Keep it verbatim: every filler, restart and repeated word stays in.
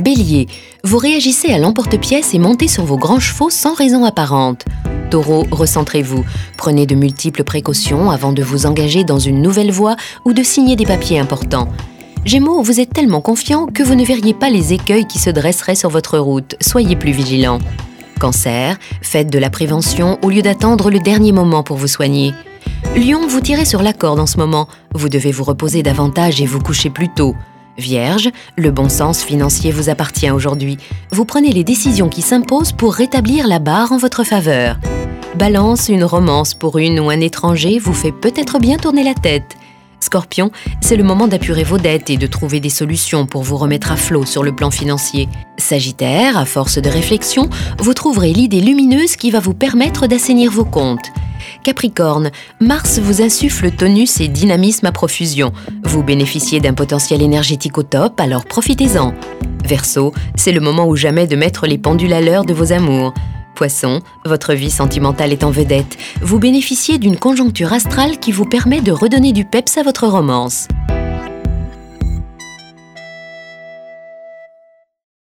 Bélier, vous réagissez à l'emporte-pièce et montez sur vos grands chevaux sans raison apparente. Taureau, recentrez-vous. Prenez de multiples précautions avant de vous engager dans une nouvelle voie ou de signer des papiers importants. Gémeaux, vous êtes tellement confiant que vous ne verriez pas les écueils qui se dresseraient sur votre route. Soyez plus vigilant. Cancer, faites de la prévention au lieu d'attendre le dernier moment pour vous soigner. Lion, vous tirez sur la corde en ce moment. Vous devez vous reposer davantage et vous coucher plus tôt. Vierge, le bon sens financier vous appartient aujourd'hui. Vous prenez les décisions qui s'imposent pour rétablir la barre en votre faveur. Balance, une romance pour une ou un étranger vous fait peut-être bien tourner la tête. Scorpion, c'est le moment d'apurer vos dettes et de trouver des solutions pour vous remettre à flot sur le plan financier. Sagittaire, à force de réflexion, vous trouverez l'idée lumineuse qui va vous permettre d'assainir vos comptes. Capricorne, Mars vous insuffle tonus et dynamisme à profusion. Vous bénéficiez d'un potentiel énergétique au top, alors profitez-en. Verseau, c'est le moment ou jamais de mettre les pendules à l'heure de vos amours. Poisson, votre vie sentimentale est en vedette. Vous bénéficiez d'une conjoncture astrale qui vous permet de redonner du peps à votre romance.